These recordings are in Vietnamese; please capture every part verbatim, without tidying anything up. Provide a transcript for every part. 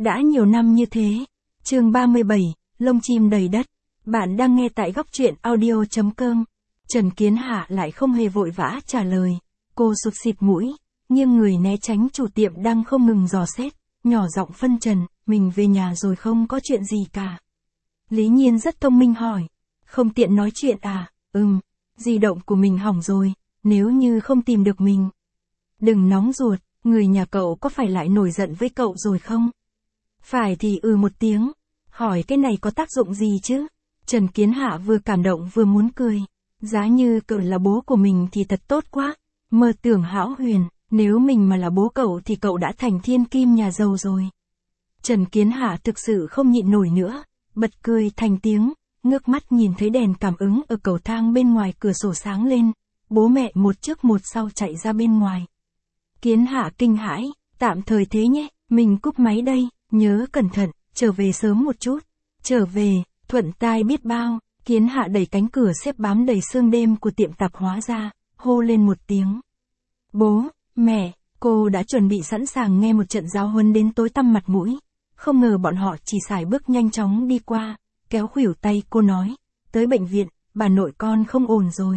Đã nhiều năm như thế. Chương ba mươi bảy, lông chim đầy đất. Bạn đang nghe tại góc truyện audio chấm com. Trần Kiến Hạ lại không hề vội vã trả lời. Cô sụt xịt mũi, nghiêng người né tránh chủ tiệm đang không ngừng dò xét, nhỏ giọng phân trần, mình về nhà rồi không có chuyện gì cả. Lý Nhiên rất thông minh hỏi, không tiện nói chuyện à? Ừm, di động của mình hỏng rồi, nếu như không tìm được mình. Đừng nóng ruột, người nhà cậu có phải lại nổi giận với cậu rồi không? Phải thì ừ một tiếng, hỏi cái này có tác dụng gì chứ? Trần Kiến Hạ vừa cảm động vừa muốn cười. Giá như cậu là bố của mình thì thật tốt quá. Mơ tưởng hão huyền, nếu mình mà là bố cậu thì cậu đã thành thiên kim nhà giàu rồi. Trần Kiến Hạ thực sự không nhịn nổi nữa, bật cười thành tiếng, ngước mắt nhìn thấy đèn cảm ứng ở cầu thang bên ngoài cửa sổ sáng lên. Bố mẹ một trước một sau chạy ra bên ngoài. Kiến Hạ kinh hãi, tạm thời thế nhé, mình cúp máy đây, nhớ cẩn thận, trở về sớm một chút. Trở về, thuận tai biết bao. Kiến Hạ đẩy cánh cửa xếp bám đầy sương đêm của tiệm tạp hóa ra, hô lên một tiếng. Bố, mẹ, cô đã chuẩn bị sẵn sàng nghe một trận giáo huấn đến tối tăm mặt mũi. Không ngờ bọn họ chỉ sải bước nhanh chóng đi qua, kéo khuỷu tay cô nói, tới bệnh viện, bà nội con không ổn rồi.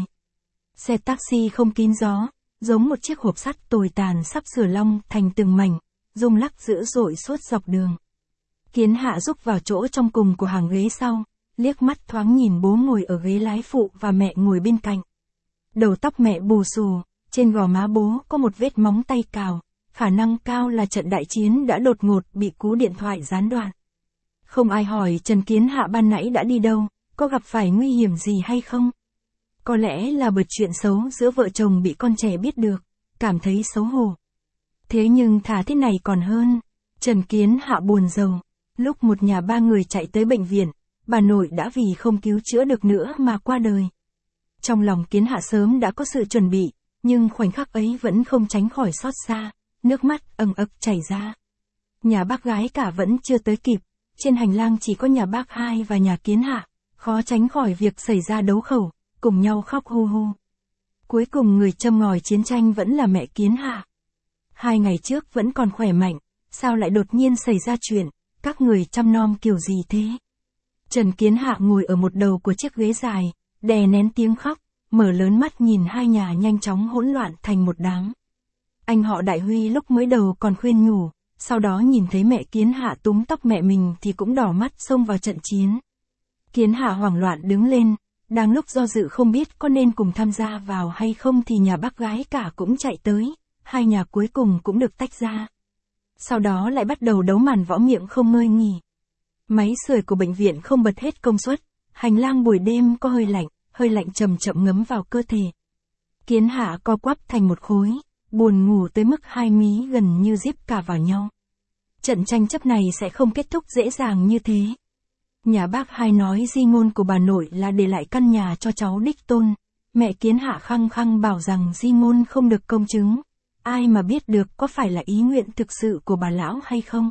Xe taxi không kín gió, giống một chiếc hộp sắt tồi tàn sắp sửa long thành từng mảnh, rung lắc dữ dội suốt dọc đường. Kiến Hạ rúc vào chỗ trong cùng của hàng ghế sau, liếc mắt thoáng nhìn bố ngồi ở ghế lái phụ và mẹ ngồi bên cạnh. Đầu tóc mẹ bù xù, trên gò má bố có một vết móng tay cào, khả năng cao là trận đại chiến đã đột ngột bị cú điện thoại gián đoạn. Không ai hỏi Trần Kiến Hạ ban nãy đã đi đâu, có gặp phải nguy hiểm gì hay không? Có lẽ là bởi chuyện xấu giữa vợ chồng bị con trẻ biết được, cảm thấy xấu hổ. Thế nhưng thà thế này còn hơn. Trần Kiến Hạ buồn rầu, lúc một nhà ba người chạy tới bệnh viện, bà nội đã vì không cứu chữa được nữa mà qua đời. Trong lòng Kiến Hạ sớm đã có sự chuẩn bị, nhưng khoảnh khắc ấy vẫn không tránh khỏi xót xa, nước mắt ầng ực chảy ra. Nhà bác gái cả vẫn chưa tới kịp, trên hành lang chỉ có nhà bác hai và nhà Kiến Hạ, khó tránh khỏi việc xảy ra đấu khẩu, cùng nhau khóc hu hu. Cuối cùng người châm ngòi chiến tranh vẫn là mẹ Kiến Hạ. Hai ngày trước vẫn còn khỏe mạnh, sao lại đột nhiên xảy ra chuyện, các người chăm nom kiểu gì thế? Trần Kiến Hạ ngồi ở một đầu của chiếc ghế dài, đè nén tiếng khóc, mở lớn mắt nhìn hai nhà nhanh chóng hỗn loạn thành một đám. Anh họ Đại Huy lúc mới đầu còn khuyên nhủ, sau đó nhìn thấy mẹ Kiến Hạ túm tóc mẹ mình thì cũng đỏ mắt xông vào trận chiến. Kiến Hạ hoảng loạn đứng lên, đang lúc do dự không biết có nên cùng tham gia vào hay không thì nhà bác gái cả cũng chạy tới, hai nhà cuối cùng cũng được tách ra. Sau đó lại bắt đầu đấu màn võ miệng không ngơi nghỉ. Máy sưởi của bệnh viện không bật hết công suất, hành lang buổi đêm có hơi lạnh, hơi lạnh chậm chậm ngấm vào cơ thể. Kiến Hạ co quắp thành một khối, buồn ngủ tới mức hai mí gần như díp cả vào nhau. Trận tranh chấp này sẽ không kết thúc dễ dàng như thế. Nhà bác hai nói di ngôn của bà nội là để lại căn nhà cho cháu đích tôn. Mẹ Kiến Hạ khăng khăng bảo rằng di ngôn không được công chứng. Ai mà biết được có phải là ý nguyện thực sự của bà lão hay không?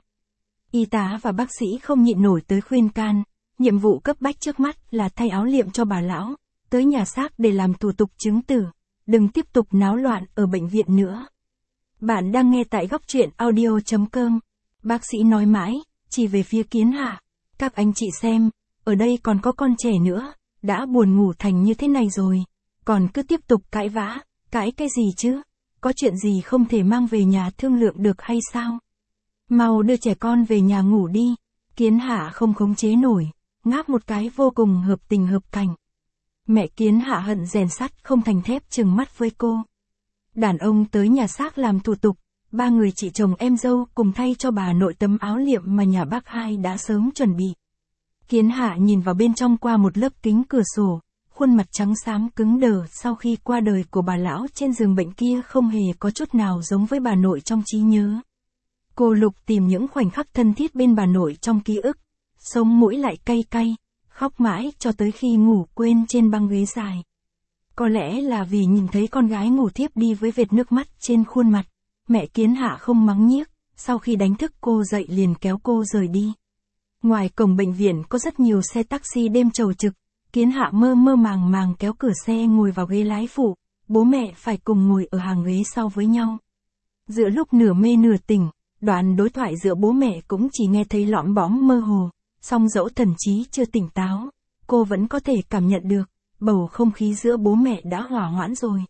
Y tá và bác sĩ không nhịn nổi tới khuyên can. Nhiệm vụ cấp bách trước mắt là thay áo liệm cho bà lão, tới nhà xác để làm thủ tục chứng tử. Đừng tiếp tục náo loạn ở bệnh viện nữa. Bạn đang nghe tại góc truyện audio chấm com. Bác sĩ nói mãi, chỉ về phía Kiến Hạ. Các anh chị xem, ở đây còn có con trẻ nữa, đã buồn ngủ thành như thế này rồi. Còn cứ tiếp tục cãi vã, cãi cái gì chứ? Có chuyện gì không thể mang về nhà thương lượng được hay sao? Mau đưa trẻ con về nhà ngủ đi. Kiến Hạ không khống chế nổi, ngáp một cái vô cùng hợp tình hợp cảnh. Mẹ Kiến Hạ hận rèn sắt không thành thép trừng mắt với cô. Đàn ông tới nhà xác làm thủ tục, ba người chị chồng em dâu cùng thay cho bà nội tấm áo liệm mà nhà bác hai đã sớm chuẩn bị. Kiến Hạ nhìn vào bên trong qua một lớp kính cửa sổ, khuôn mặt trắng xám cứng đờ sau khi qua đời của bà lão trên giường bệnh kia không hề có chút nào giống với bà nội trong trí nhớ. Cô lục tìm những khoảnh khắc thân thiết bên bà nội trong ký ức, sống mũi lại cay cay, khóc mãi cho tới khi ngủ quên trên băng ghế dài. Có lẽ là vì nhìn thấy con gái ngủ thiếp đi với vệt nước mắt trên khuôn mặt, mẹ Kiến Hạ không mắng nhiếc, sau khi đánh thức cô dậy liền kéo cô rời đi. Ngoài cổng bệnh viện có rất nhiều xe taxi đêm chầu trực, Kiến Hạ mơ mơ màng màng kéo cửa xe ngồi vào ghế lái phụ, bố mẹ phải cùng ngồi ở hàng ghế sau với nhau. Giữa lúc nửa mê nửa tỉnh, Đoạn đối thoại giữa bố mẹ cũng chỉ nghe thấy lõm bõm mơ hồ, song dẫu thần trí chưa tỉnh táo, cô vẫn có thể cảm nhận được, bầu không khí giữa bố mẹ đã hòa hoãn rồi.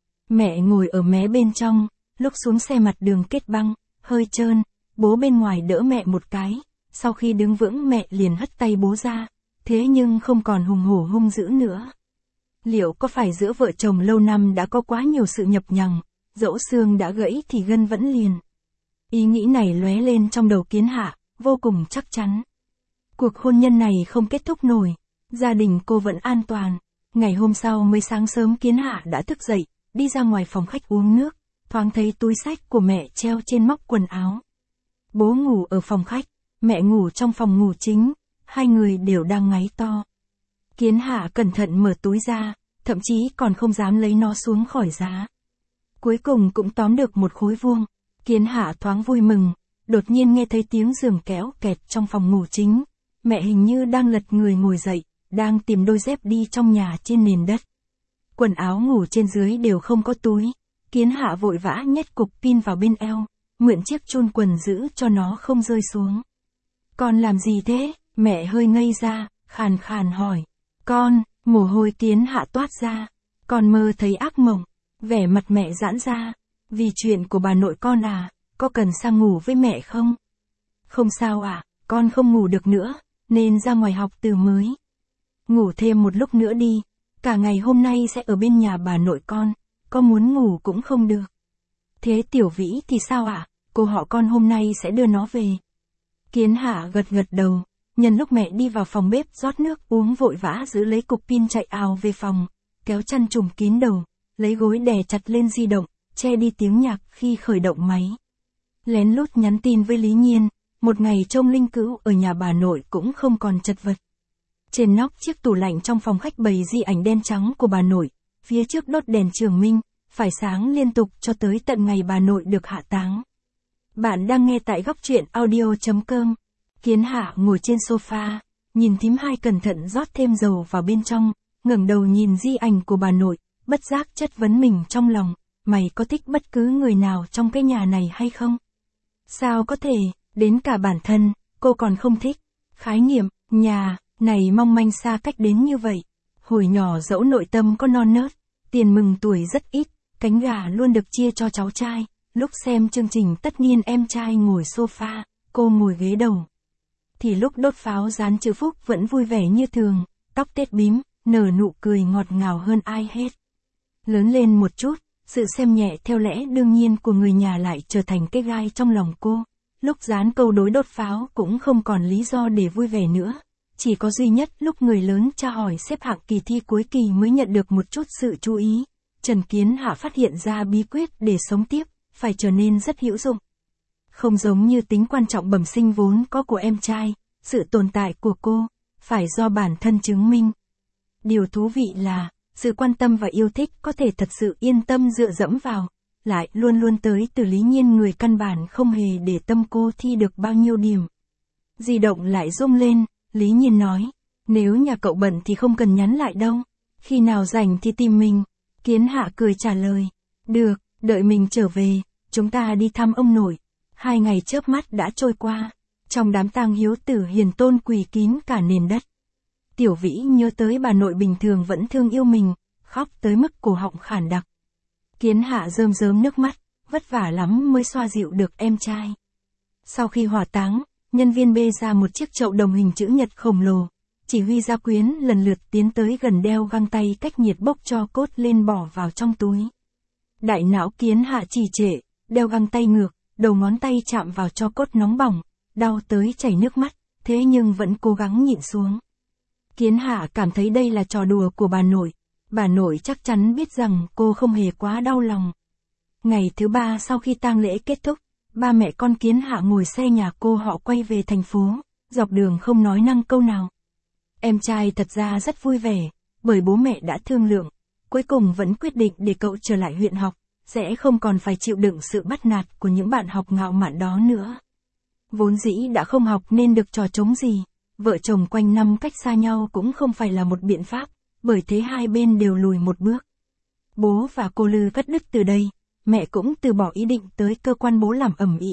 Mẹ ngồi ở mé bên trong, lúc xuống xe mặt đường kết băng, hơi trơn, bố bên ngoài đỡ mẹ một cái, sau khi đứng vững mẹ liền hất tay bố ra, thế nhưng không còn hùng hổ hung dữ nữa. Liệu có phải giữa vợ chồng lâu năm đã có quá nhiều sự nhập nhằng, dẫu xương đã gãy thì gân vẫn liền. Ý nghĩ này lóe lên trong đầu Kiến Hạ, vô cùng chắc chắn. Cuộc hôn nhân này không kết thúc nổi, gia đình cô vẫn an toàn. Ngày hôm sau mới sáng sớm Kiến Hạ đã thức dậy, đi ra ngoài phòng khách uống nước, thoáng thấy túi xách của mẹ treo trên móc quần áo. Bố ngủ ở phòng khách, mẹ ngủ trong phòng ngủ chính, hai người đều đang ngáy to. Kiến Hạ cẩn thận mở túi ra, thậm chí còn không dám lấy nó xuống khỏi giá. Cuối cùng cũng tóm được một khối vuông. Kiến Hạ thoáng vui mừng, đột nhiên nghe thấy tiếng giường kéo kẹt trong phòng ngủ chính. Mẹ hình như đang lật người ngồi dậy, đang tìm đôi dép đi trong nhà trên nền đất. Quần áo ngủ trên dưới đều không có túi. Kiến Hạ vội vã nhét cục pin vào bên eo, mượn chiếc chun quần giữ cho nó không rơi xuống. Con làm gì thế? Mẹ hơi ngây ra, khàn khàn hỏi. Con, mồ hôi Kiến Hạ toát ra. Con mơ thấy ác mộng. Vẻ mặt mẹ giãn ra. Vì chuyện của bà nội con à, có cần sang ngủ với mẹ không? Không sao ạ, à, con không ngủ được nữa, nên ra ngoài học từ mới. Ngủ thêm một lúc nữa đi, cả ngày hôm nay sẽ ở bên nhà bà nội con, có muốn ngủ cũng không được. Thế Tiểu Vĩ thì sao ạ? À? Cô họ con hôm nay sẽ đưa nó về. Kiến Hạ gật gật đầu, nhân lúc mẹ đi vào phòng bếp rót nước uống vội vã giữ lấy cục pin chạy ào về phòng, kéo chăn trùm kín đầu, lấy gối đè chặt lên di động, che đi tiếng nhạc khi khởi động máy. Lén lút nhắn tin với Lý Nhiên, một ngày trông linh cữu ở nhà bà nội cũng không còn chật vật. Trên nóc chiếc tủ lạnh trong phòng khách bày di ảnh đen trắng của bà nội, phía trước đốt đèn trường minh, phải sáng liên tục cho tới tận ngày bà nội được hạ táng. Bạn đang nghe tại góc truyện audio chấm com. Kiến Hạ ngồi trên sofa, nhìn thím Hai cẩn thận rót thêm dầu vào bên trong, ngẩng đầu nhìn di ảnh của bà nội, bất giác chất vấn mình trong lòng, mày có thích bất cứ người nào trong cái nhà này hay không? Sao có thể, đến cả bản thân, cô còn không thích. Khái niệm, nhà, này mong manh xa cách đến như vậy. Hồi nhỏ dẫu nội tâm có non nớt, tiền mừng tuổi rất ít, cánh gà luôn được chia cho cháu trai. Lúc xem chương trình tất nhiên em trai ngồi sofa, cô ngồi ghế đầu. Thì lúc đốt pháo dán chữ phúc vẫn vui vẻ như thường, tóc tết bím, nở nụ cười ngọt ngào hơn ai hết. Lớn lên một chút, sự xem nhẹ theo lẽ đương nhiên của người nhà lại trở thành cái gai trong lòng cô. Lúc dán câu đối đốt pháo cũng không còn lý do để vui vẻ nữa. Chỉ có duy nhất lúc người lớn tra hỏi xếp hạng kỳ thi cuối kỳ mới nhận được một chút sự chú ý. Trần Kiến Hạ phát hiện ra bí quyết để sống tiếp, phải trở nên rất hữu dụng. Không giống như tính quan trọng bẩm sinh vốn có của em trai, sự tồn tại của cô, phải do bản thân chứng minh. Điều thú vị là, sự quan tâm và yêu thích có thể thật sự yên tâm dựa dẫm vào, lại luôn luôn tới từ Lý Nhiên người căn bản không hề để tâm cô thi được bao nhiêu điểm. Di động lại rung lên, Lý Nhiên nói, nếu nhà cậu bận thì không cần nhắn lại đâu, khi nào rảnh thì tìm mình. Kiến Hạ cười trả lời, được, đợi mình trở về, chúng ta đi thăm ông nội. Hai ngày chớp mắt đã trôi qua, trong đám tang hiếu tử hiền tôn quỳ kín cả nền đất. Tiểu Vĩ nhớ tới bà nội bình thường vẫn thương yêu mình, khóc tới mức cổ họng khản đặc. Kiến Hạ rơm rớm nước mắt, vất vả lắm mới xoa dịu được em trai. Sau khi hỏa táng, nhân viên bê ra một chiếc chậu đồng hình chữ nhật khổng lồ, chỉ huy gia quyến lần lượt tiến tới gần đeo găng tay cách nhiệt bốc cho cốt lên bỏ vào trong túi. Đại não Kiến Hạ trì trệ, đeo găng tay ngược, đầu ngón tay chạm vào cho cốt nóng bỏng, đau tới chảy nước mắt, thế nhưng vẫn cố gắng nhịn xuống. Kiến Hạ cảm thấy đây là trò đùa của bà nội, bà nội chắc chắn biết rằng cô không hề quá đau lòng. Ngày thứ ba sau khi tang lễ kết thúc, ba mẹ con Kiến Hạ ngồi xe nhà cô họ quay về thành phố, dọc đường không nói năng câu nào. Em trai thật ra rất vui vẻ, bởi bố mẹ đã thương lượng, cuối cùng vẫn quyết định để cậu trở lại huyện học, sẽ không còn phải chịu đựng sự bắt nạt của những bạn học ngạo mạn đó nữa. Vốn dĩ đã không học nên được trò trống gì, vợ chồng quanh năm cách xa nhau cũng không phải là một biện pháp, bởi thế hai bên đều lùi một bước. Bố và cô Lư cắt đứt từ đây, mẹ cũng từ bỏ ý định tới cơ quan bố làm ầm ĩ,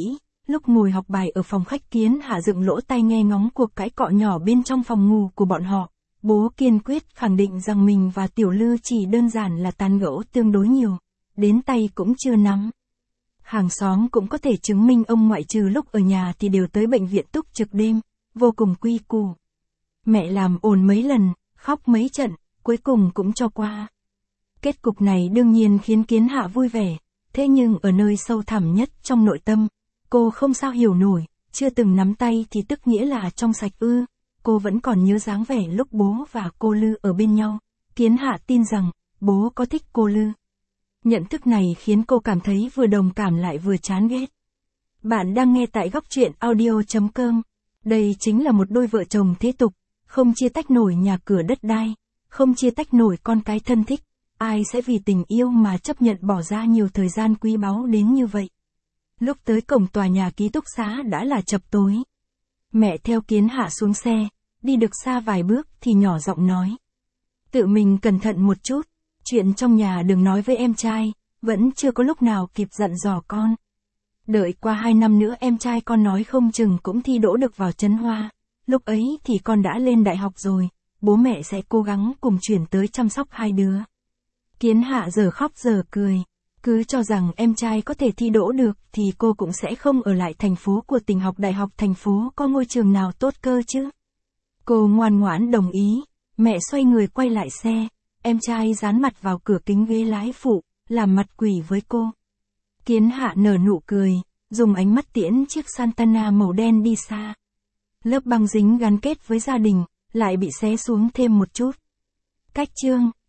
Lúc ngồi học bài ở phòng khách, Kiến Hạ dựng lỗ tai nghe ngóng cuộc cãi cọ nhỏ bên trong phòng ngủ của bọn họ. Bố kiên quyết khẳng định rằng mình và Tiểu Lư chỉ đơn giản là tán gẫu tương đối nhiều, đến tay cũng chưa nắm. Hàng xóm cũng có thể chứng minh ông ngoại trừ lúc ở nhà thì đều tới bệnh viện túc trực đêm, vô cùng quy củ. Mẹ làm ồn mấy lần, khóc mấy trận, cuối cùng cũng cho qua. Kết cục này đương nhiên khiến Kiến Hạ vui vẻ, thế nhưng ở nơi sâu thẳm nhất trong nội tâm, cô không sao hiểu nổi, chưa từng nắm tay thì tức nghĩa là trong sạch ư. Cô vẫn còn nhớ dáng vẻ lúc bố và cô Lư ở bên nhau. Kiến Hạ tin rằng, bố có thích cô Lư. Nhận thức này khiến cô cảm thấy vừa đồng cảm lại vừa chán ghét. Bạn đang nghe tại góc truyện audio chấm com. Đây chính là một đôi vợ chồng thế tục, không chia tách nổi nhà cửa đất đai, không chia tách nổi con cái thân thích. Ai sẽ vì tình yêu mà chấp nhận bỏ ra nhiều thời gian quý báu đến như vậy. Lúc tới cổng tòa nhà ký túc xá đã là chập tối. Mẹ theo Kiến Hạ xuống xe, đi được xa vài bước thì nhỏ giọng nói. Tự mình cẩn thận một chút, chuyện trong nhà đừng nói với em trai, vẫn chưa có lúc nào kịp dặn dò con. Đợi qua hai năm nữa em trai con nói không chừng cũng thi đỗ được vào Trấn Hoa, lúc ấy thì con đã lên đại học rồi, bố mẹ sẽ cố gắng cùng chuyển tới chăm sóc hai đứa. Kiến Hạ giờ khóc giờ cười, cứ cho rằng em trai có thể thi đỗ được thì cô cũng sẽ không ở lại thành phố của tỉnh học đại học thành phố có ngôi trường nào tốt cơ chứ. Cô ngoan ngoãn đồng ý, mẹ xoay người quay lại xe, em trai dán mặt vào cửa kính ghế lái phụ, làm mặt quỷ với cô. Kiến Hạ nở nụ cười, dùng ánh mắt tiễn chiếc Santana màu đen đi xa. Lớp băng dính gắn kết với gia đình, lại bị xé xuống thêm một chút. Cách chương